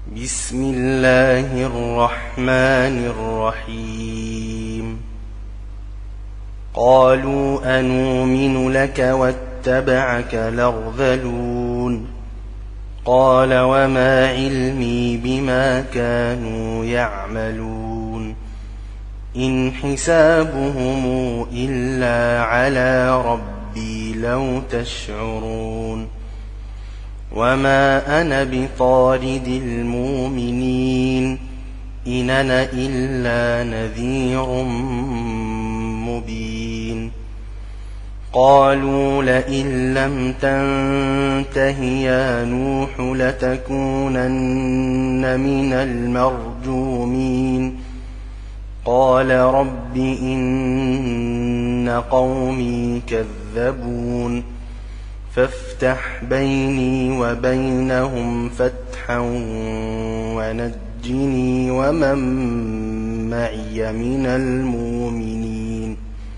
بسم الله الرحمن الرحيم قالوا أنؤمن لك واتبعك الأرذلون قال وما علمي بما كانوا يعملون إن حسابهم إلا على ربي لو تشعرون وما أنا بطارد المؤمنين إن أنا إلا نذير مبين قالوا لئن لم تنته يا نوح لتكونن من المرجومين قال رب إن قومي كذبون فافتح بيني وبينهم فتحا ونجني ومن معي من المؤمنين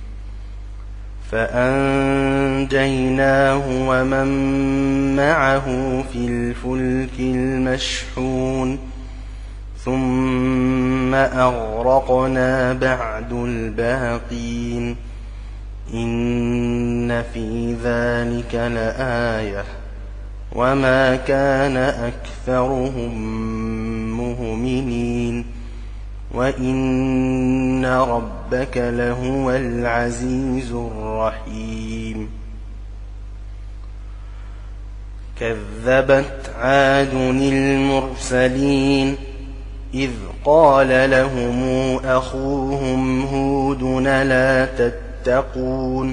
فأنجيناه ومن معه في الفلك المشحون ثم أغرقنا بعد الباقين إن في ذلك لآية وما كان أكثرهم مؤمنين وإن ربك لهو العزيز الرحيم كذبت عاد المرسلين إذ قال لهم أخوهم هود لا تتقون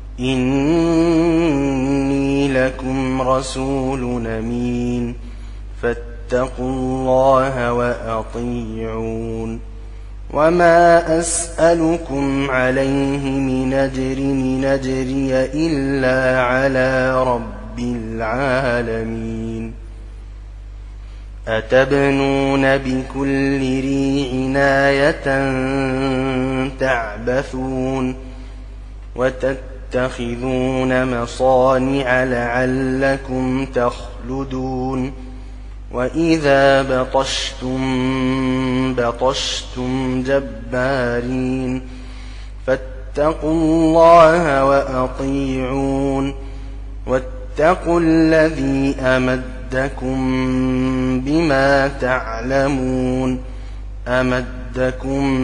إني لكم رسول أمين فاتقوا الله وأطيعون وما أسألكم عليه من أجر نجري إلا على رب العالمين أتبنون بكل ريع آية تعبثون وتتخذون مصانع لعلكم تخلدون وإذا بطشتم جبارين فاتقوا الله وأطيعون واتقوا الذي أمدكم بما تعلمون أمدكم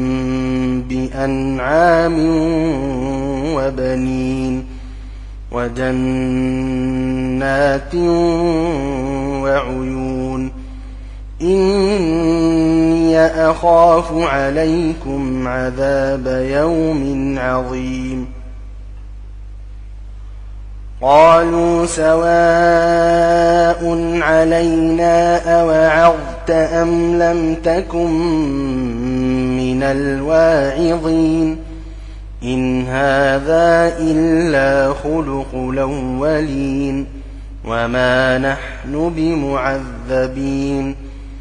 بأنعام وبنين وجنات وعيون إني أخاف عليكم عذاب يوم عظيم قالوا سواء علينا أوعظت أم لم تكن من الواعظين إن هذا إلا خلق الأولين وما نحن بمعذبين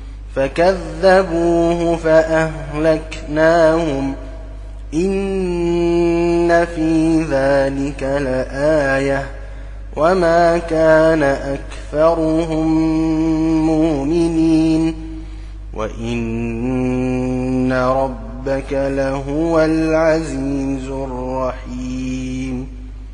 فكذبوه فأهلكناهم إن في ذلك لآية وما كان أكثرهم مؤمنين وإن ربك لهو العزيز الرحيم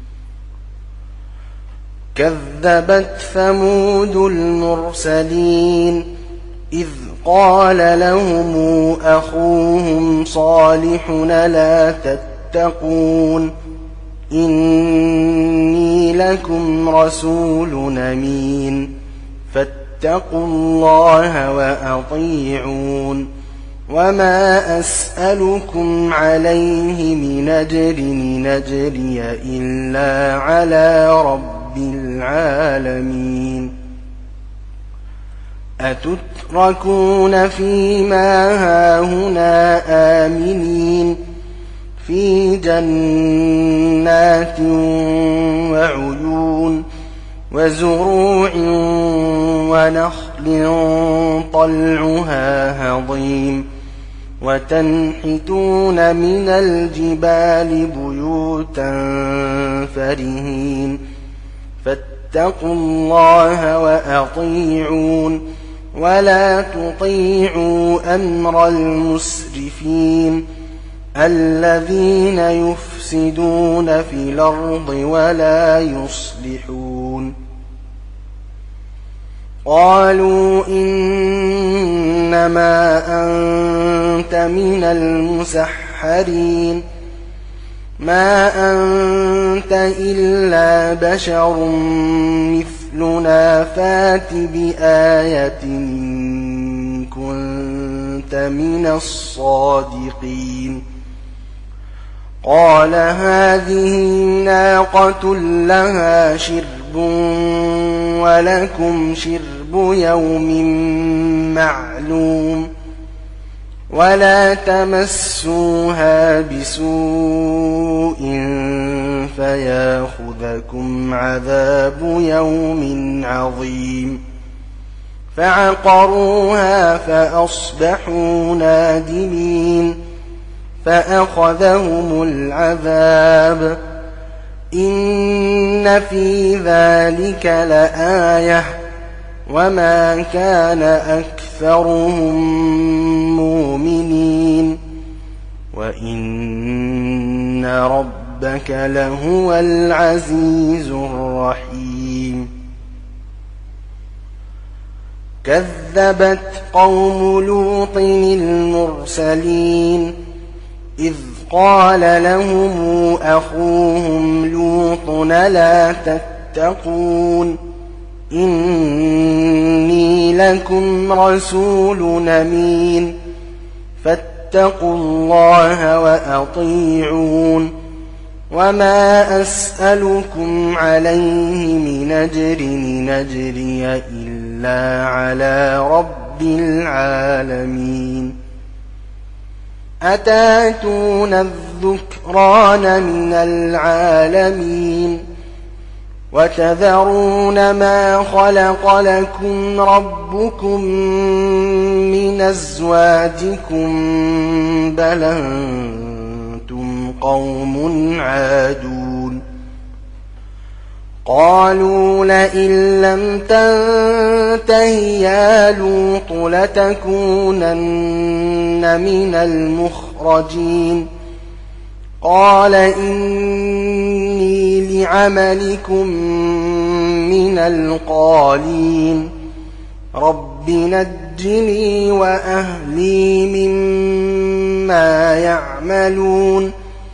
كذبت ثمود المرسلين إذ قال لهم أخوهم صالح لا تتقون إني لكم رسول أمين فاتقوا الله وأطيعون وما أسألكم عليه من أجر نجري إلا على رب العالمين أتتركون فيما هاهنا آمنين في جنات وعيون وزروع ونخل طلعها هضيم وتنحتون من الجبال بيوتا فرهين فاتقوا الله وأطيعون ولا تطيعوا أمر المسرفين الذين يفسدون في الأرض ولا يصلحون. قالوا إنما أنت من المسحرين ما أنت إلا بشر مثلنا فات بآية إن كنت من الصادقين. قال هذه ناقة لها شرب ولكم شرب يوم معلوم ولا تمسوها بسوء فياخذكم عذاب يوم عظيم. فعقروها فأصبحوا نادمين فأخذهم العذاب إن في ذلك لآية وما كان أكثرهم مؤمنين وإن ربك لهو العزيز الرحيم. كذبت قوم لوط المرسلين إذ قال لهم أخوهم لوط لا تتقون إني لكم رسول أمين فاتقوا الله وأطيعون وما أسألكم عليه من أجر إن أجري إلا على رب العالمين. أتاتون الذكران من العالمين وتذرون ما خلق لكم ربكم من أزواجكم بل أنتم قوم عادون. قالوا لئن لم تنته يا لوط لتكونن من المخرجين. قال إني لعملكم من القالين رب نجني وأهلي مما يعملون.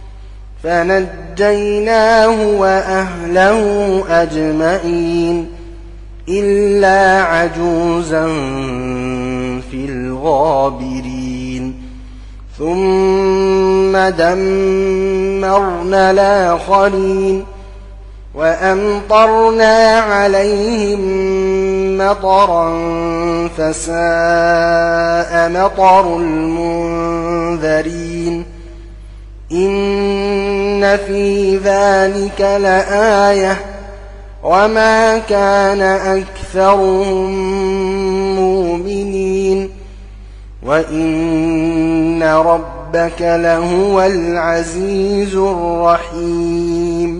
فنجيناه وأهله أجمعين إلا عجوزا في الغابرين. ثم دمرنا الآخرين وأمطرنا عليهم مطرا فساء مطر المنذرين. إن في ذلك لآية وما كان أكثرهم مؤمنين وإن ربك لهو العزيز الرحيم.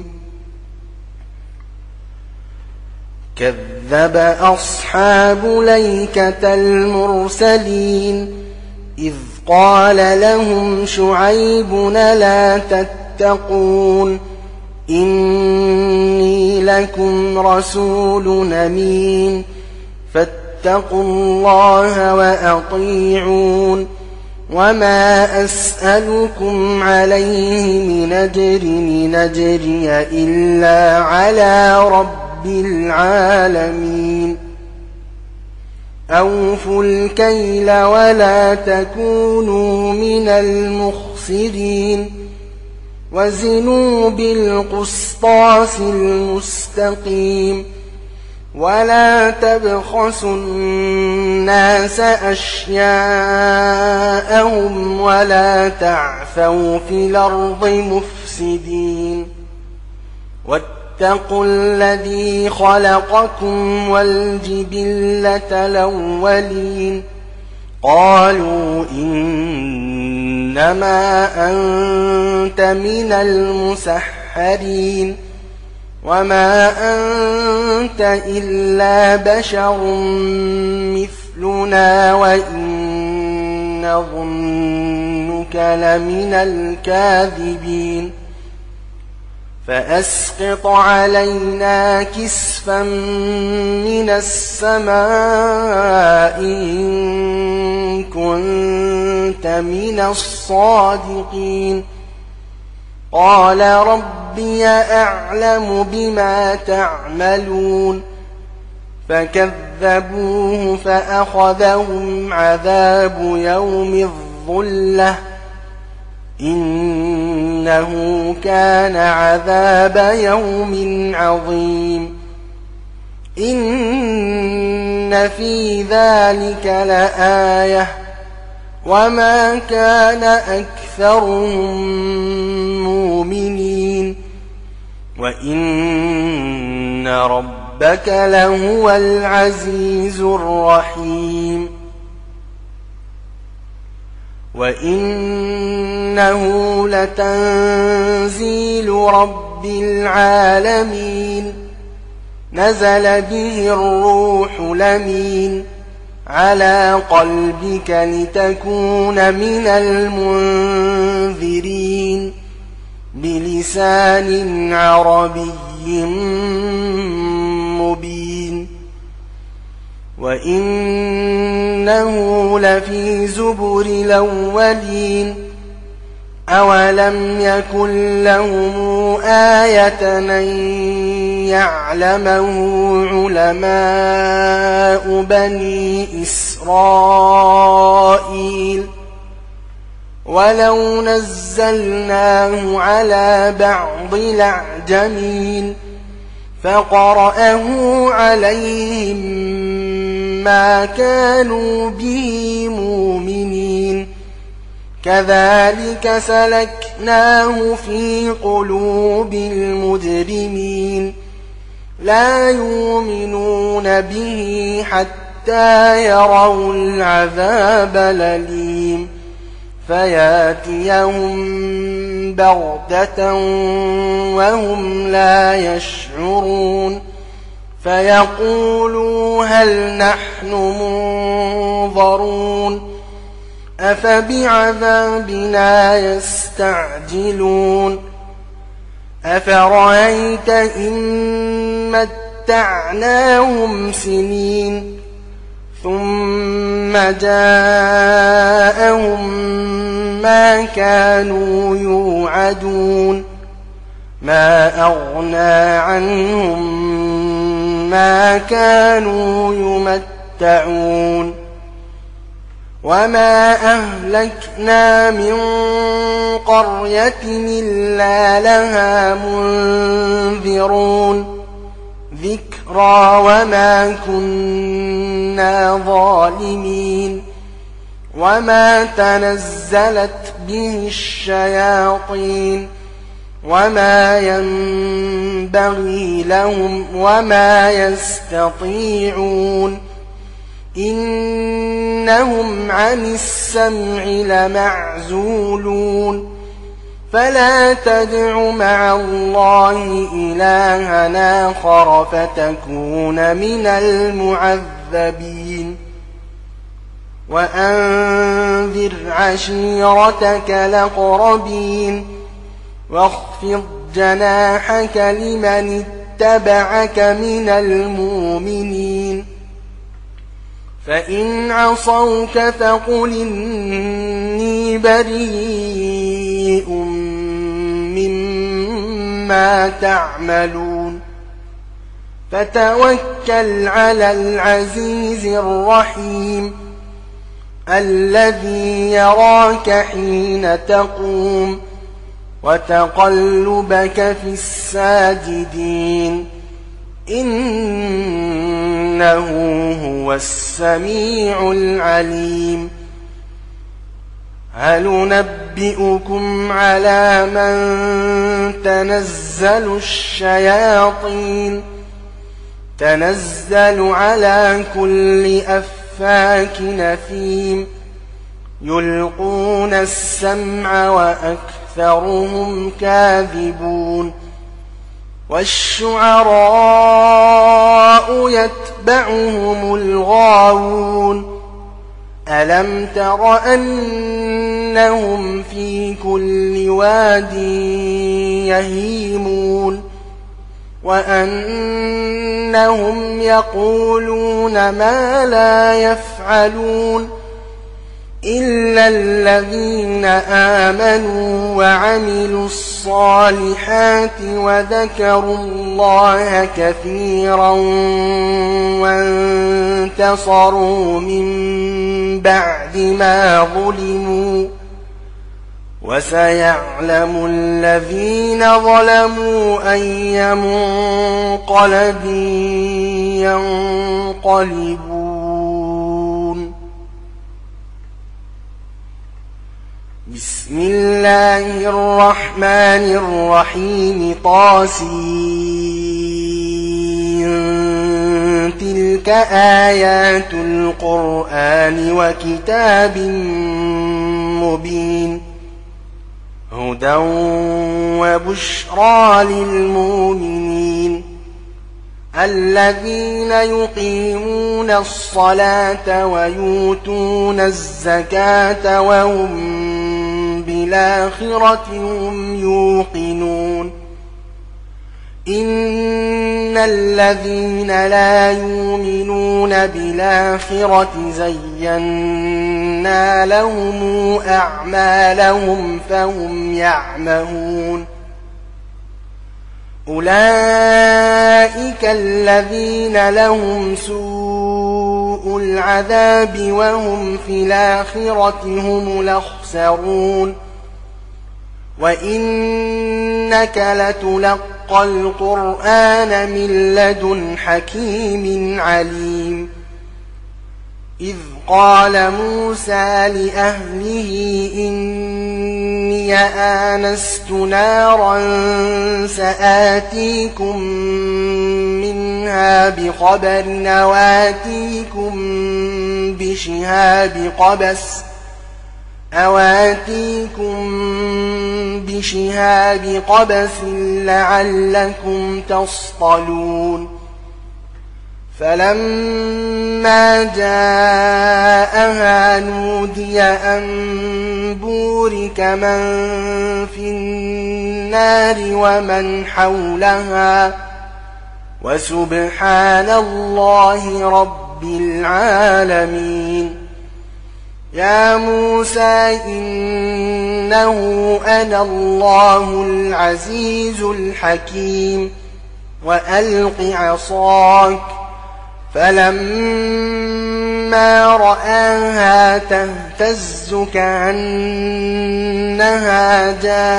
كذب أصحاب الأيكة المرسلين إذ قال لهم شعيب لا تتقون إني لكم رسول أمين فاتقوا الله وأطيعون وما أسألكم عليه من أجر إن أجري إلا على رب العالمين. أوفوا الكيل ولا تكونوا من المخسرين وزنوا بالقسطاس المستقيم ولا تبخسوا الناس أشياءهم ولا تعثوا في الأرض مفسدين. واتقوا الذي خلقكم والجبلة الأولين قالوا إنما أنت من المسحرين وما أنت إلا بشر رسلنا وإن نظنك لمن الكاذبين فأسقط علينا كسفا من السماء إن كنت من الصادقين قال ربي أعلم بما تعملون فكذبوه فأخذهم عذاب يوم الظلة إنه كان عذاب يوم عظيم إن في ذلك لآية وما كان أكثرهم مؤمنين وإن ربك لهو العزيز الرحيم وإنه لتنزيل رب العالمين نزل به الروح الأمين على قلبك لتكون من المنذرين بلسان عربي مبين وإنه لفي زبر الأولين أولم يكن لهم آية أن يعلمه علماء بني إسرائيل ولو نزلناه على بعض الأعجمين فقرأه عليهم ما كانوا به مؤمنين كذلك سلكناه في قلوب المجرمين لا يؤمنون به حتى يروا العذاب الأليم فياتيهم بغتة وهم لا يشعرون فيقولوا هل نحن منظرون أفبعذابنا يستعجلون أفرأيت إن متعناهم سنين ثم جاءهم ما كانوا يوعدون ما أغنى عنهم ما كانوا يمتعون وما أهلكنا من قرية إلا لها منذرون ذكرى وما كنا ظالمين وما تنزلت به الشياطين وما ينبغي لهم وما يستطيعون إنهم عن السمع لمعزولون فلا تدع مع الله إلها آخر فتكون من المعذبين وأنذر عشيرتك الأقربين واخفض جناحك لمن اتبعك من المؤمنين فإن عصوك فقل إني بريء مما تعملون فتوكل على العزيز الرحيم الذي يراك حين تقوم وتقلبك في الساجدين إنه هو السميع العليم هل ننبئكم على من تنزل الشياطين تنزل على كل أفاك نثيم يلقون السمع وأكثرهم كاذبون والشعراء يتبعهم الغاوون ألم تر أنهم في كل واد يهيمون وأنهم يقولون ما لا يفعلون إلا الذين آمنوا وعملوا الصالحات وذكروا الله كثيرا وانتصروا من بعد ما ظلموا وسيعلم الذين ظلموا أي منقلب ينقلبون. بسم الله الرحمن الرحيم طاسين تلك آيات القرآن وكتاب مبين هدى وبشرى للمؤمنين الذين يقيمون الصلاة ويؤتون الزكاة وهم بالآخرة هم يوقنون إن الذين لا يؤمنون بالآخرة زينا لهم أعمالهم فهم يعمهون أولئك الذين لهم سوء العذاب وهم في الآخرة هم الأخسرون وإنك لتلقى القرآن من لدن حكيم عليم إذ قال موسى لأهله إني آنست نارا سآتيكم منها بخبر أواتيكم بشهاب قبس لعلكم تصطلون فلما جاءها نودي أن بورك من في النار ومن حولها وسبحان الله رب العالمين. يا موسى إنه أنا الله العزيز الحكيم وألق عصاك فلما رآها تهتز كأنها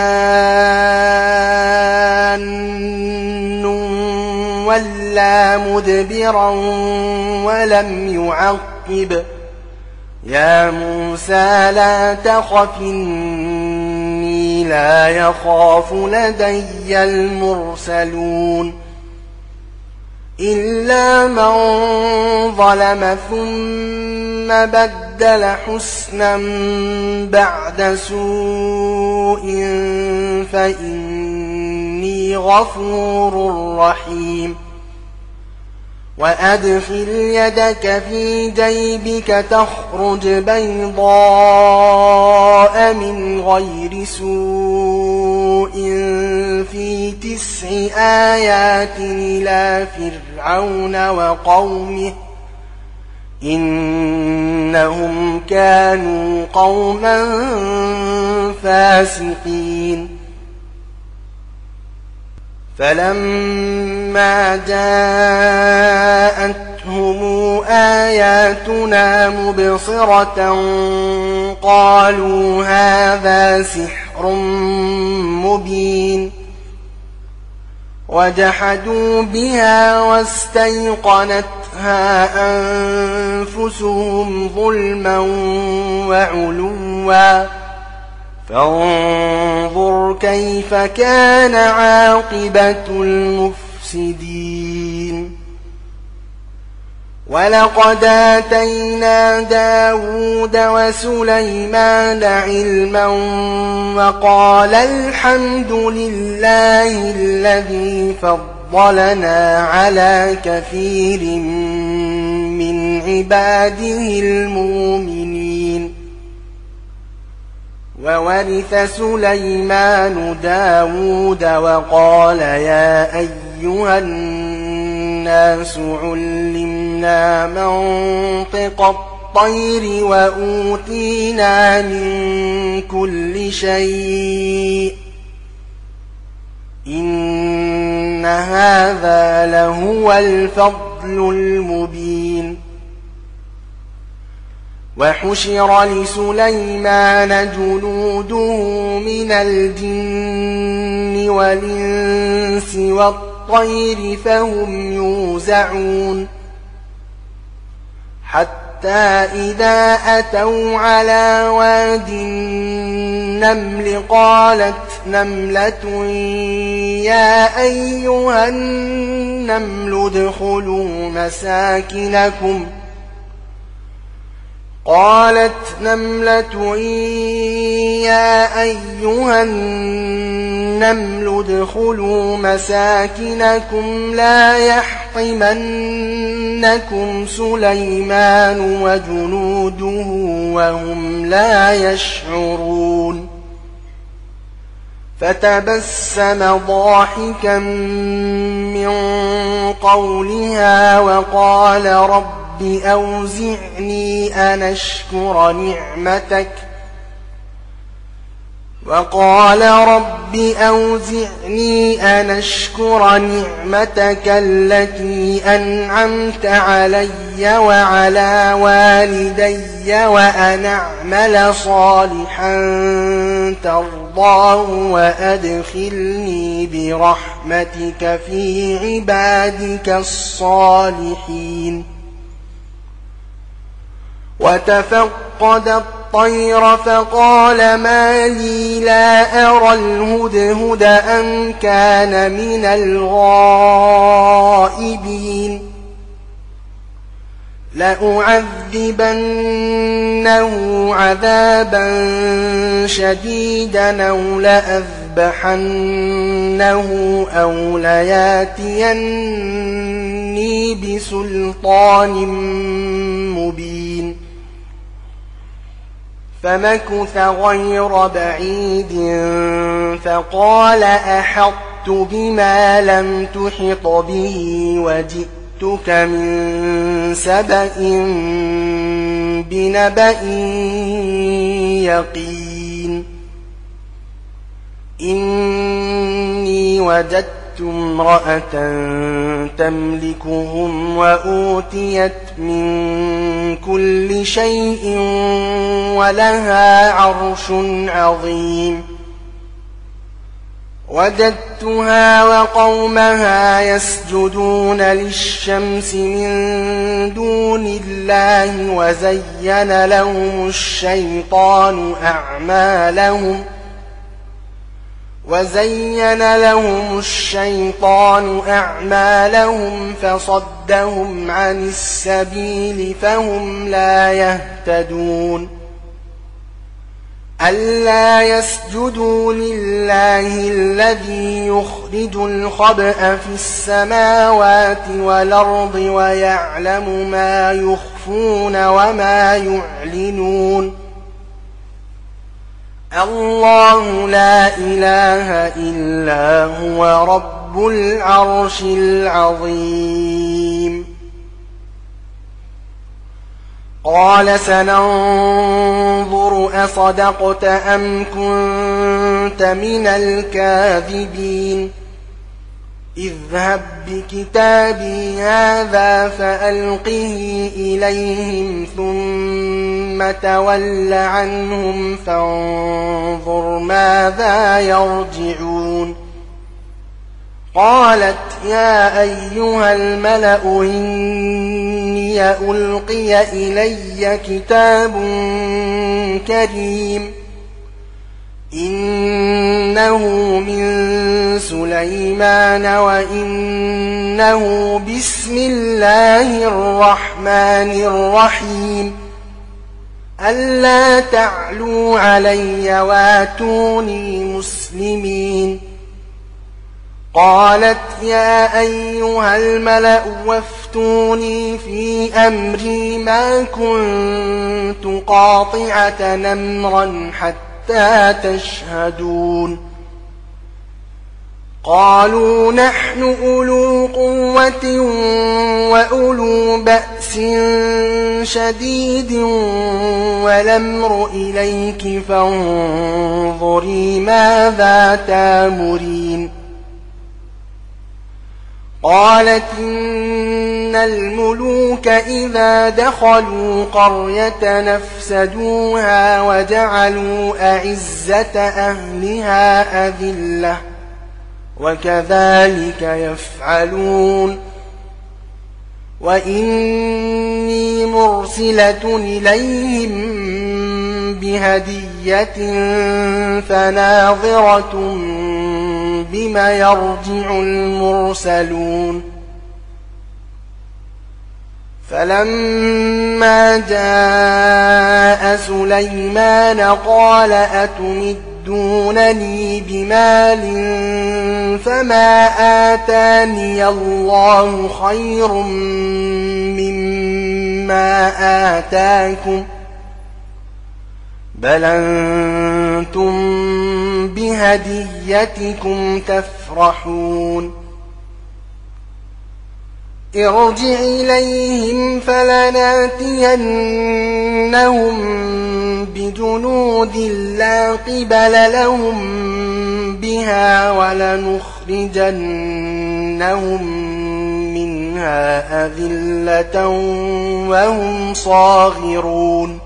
جان ولا مدبرا ولم يعقب يا موسى لا تخف إني لا يخاف لدي المرسلون إلا من ظلم ثم بدل حسنا بعد سوء فإني غفور رحيم وأدخل يدك في جيبك تخرج بيضاء من غير سوء في 9 آيات إلى فرعون وقومه إنهم كانوا قوما فاسقين فلما جاءتهم آياتنا مبصرة قالوا هذا سحر مبين وجحدوا بها واستيقنتها أنفسهم ظلما وعلوا فانظر كيف كان عاقبة المفسدين ولقد آتينا داود وسليمان علما وقال الحمد لله الذي فضلنا على كثير من عباده المؤمنين. وورث سليمان داود وقال يا أيها الناس علمنا منطق الطير وأوتينا من كل شيء إن هذا لهو الفضل المبين. وحشر لسليمان جنوده من الجن والإنس والطير فهم يوزعون حتى إذا أتوا على واد النمل قالت نملة يا أيها النمل ادخلوا مساكنكم لا يحطمنكم سليمان وجنوده وهم لا يشعرون. فتبسم ضاحكا من قولها وقال رب أوزعني أن أشكر نعمتك التي أنعمت علي وعلى والدي وأن أعمل صالحا ترضاه وأدخلني برحمتك في عبادك الصالحين. وتفقد الطير فقال ما لي لا أرى الهدهد أم كان من الغائبين. لأعذبنه عذابا شديدا أو لأذبحنه أو لياتيني بسلطان مبين. فمكث غير بعيد فقال أحطت بما لم تحط به وجئتك من سبأ بنبأ يقين. إني وجدت امرأة تملكهم وأوتيت من كل شيء ولها عرش عظيم. وجدتها وقومها يسجدون للشمس من دون الله وزين لهم الشيطان أعمالهم فصدهم عن السبيل فهم لا يهتدون. ألا يسجدوا لله الذي يخرج الخبأ في السماوات والأرض ويعلم ما يخفون وما يعلنون. الله لا إله إلا هو رب العرش العظيم. قال سننظر أصدقت أم كنت من الكاذبين. اذهب بكتابي هذا فألقه إليهم ثم تول عنهم فانظر ماذا يرجعون. قالت يا أيها الملأ إني ألقي إلي كتاب كريم إنه من سليمان وإنه بسم الله الرحمن الرحيم ألا تعلوا علي واتوني مسلمين. قالت يا أيها الملأ وافتوني في أمري ما كنت قاطعة أمرا حتى تشهدون. قالوا نحن أولو قوة وأولو بأس شديد والأمر إليك فانظري ماذا تامرين. قالت إن الملوك إذا دخلوا قرية نفسدوها وجعلوا أعزة أهلها أذلة وكذلك يفعلون. وإني مرسلة إليهم بهدية فناظرة بما يرجع المرسلون. فلما جاء سليمان قال أتمدونني بمال فما آتاني الله خير مما آتاكم بل أنتم بهديتكم تفرحون. ارجع إليهم فلناتينهم بجنود لا قبل لهم بها ولنخرجنهم منها أذلة وهم صاغرون.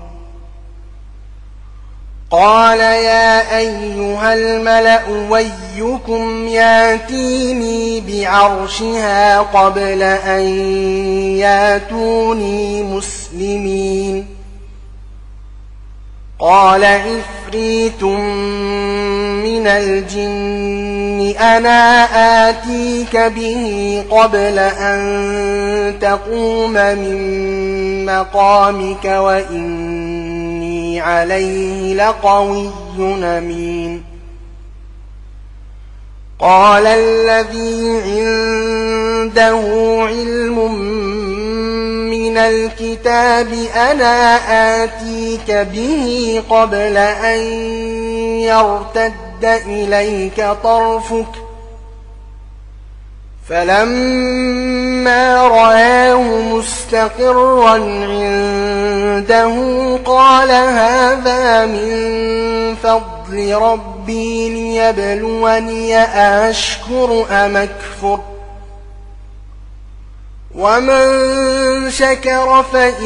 قال يا أيها الملأ ويكم ياتيني بعرشها قبل أن ياتوني مسلمين. قال عفريت من الجن أنا آتيك به قبل أن تقوم من مقامك وإني عليه لقوي أمين. قال الذي عنده علم من الكتاب أنا آتيك به قبل أن يرتد إليك طرفك فلما رآه مستقرا عنده قال هذا من فضل ربي ليبلوني أشكر أم أكفر ومن شكر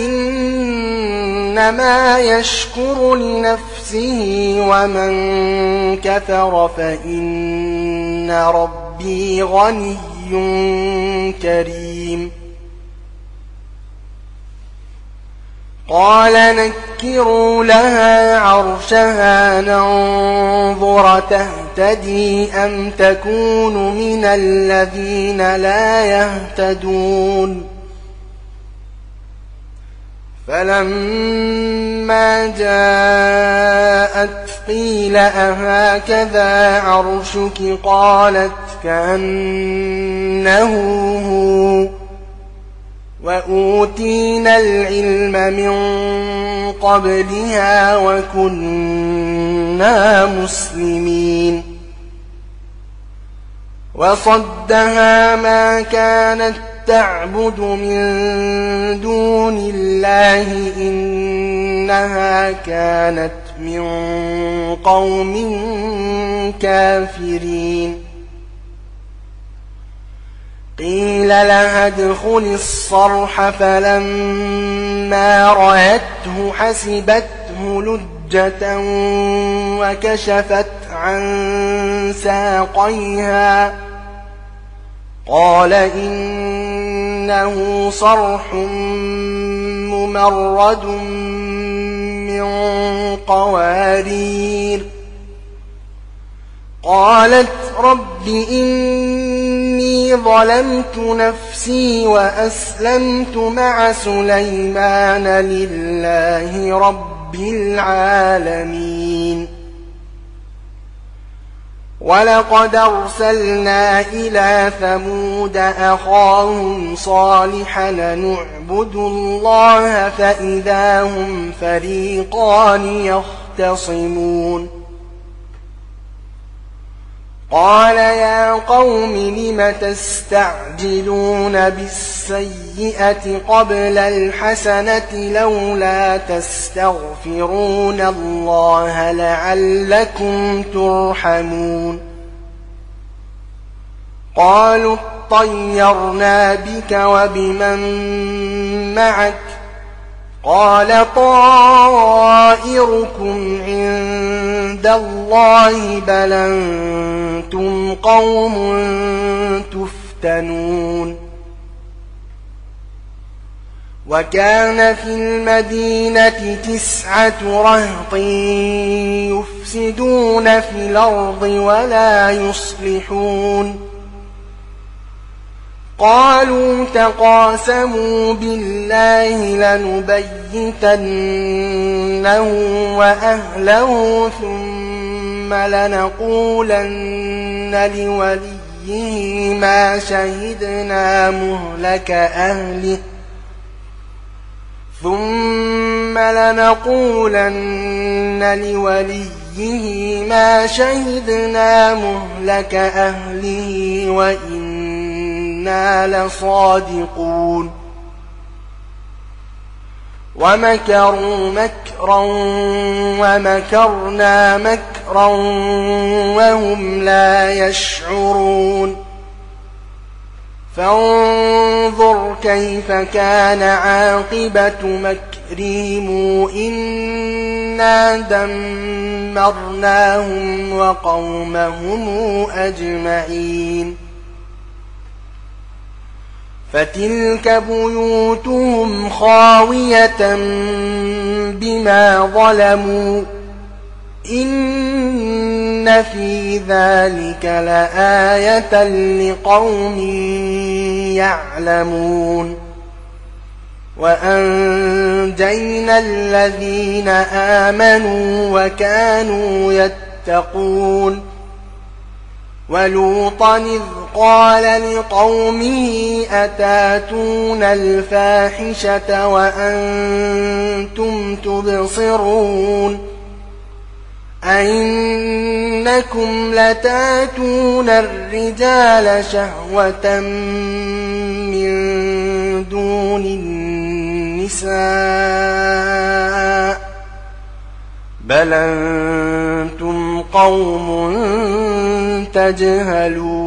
فإنما يشكر لنفسه ومن كفر فإن ربي غني كريم. قال نكروا لها عرشها ننظر تهتدي أم تكون من الذين لا يهتدون. فلما جاءت قيل أهكذا عرشك قالت كأنه هو وأوتينا العلم من قبلها وكنا مسلمين. وصدها ما كانت تعبد من دون الله إنها كانت من قوم كافرين. قيل لها ادخل الصرح فلما رأته حسبته لجة وكشفت عن ساقيها قال إنه صرح ممرد من قوارير قالت رب إني ظلمت نفسي وأسلمت مع سليمان لله رب العالمين ولقد أرسلنا إلى ثمود أخاهم صالحا نعبدوا الله فإذا هم فريقان يختصمون قال يا قوم لم تستعجلون بالسيئة قبل الحسنة لولا تستغفرون الله لعلكم ترحمون قالوا اطيرنا بك وبمن معك قال طائركم عند الله بل أنتم قوم تفتنون وكان في المدينة 9 رهط يفسدون في الأرض ولا يصلحون قالوا تقاسموا بالله لنبيتنه وأهله ثم لنقولن لوليه ما شهدنا مهلك أهله وإنا لصادقون ومكروا مكرا ومكرنا مكرا وهم لا يشعرون فانظر كيف كان عاقبة مكرهم إنا دمرناهم وقومهم أجمعين فتلك بيوتهم خاوية بما ظلموا إن في ذلك لآية لقوم يعلمون وأنجينا الذين آمنوا وكانوا يتقون ولوطا إذ قال لقومه أتاتون الفاحشة وأنتم تبصرون أئنكم لتاتون الرجال شهوة من دون النساء بل أنتم قوم تجهلون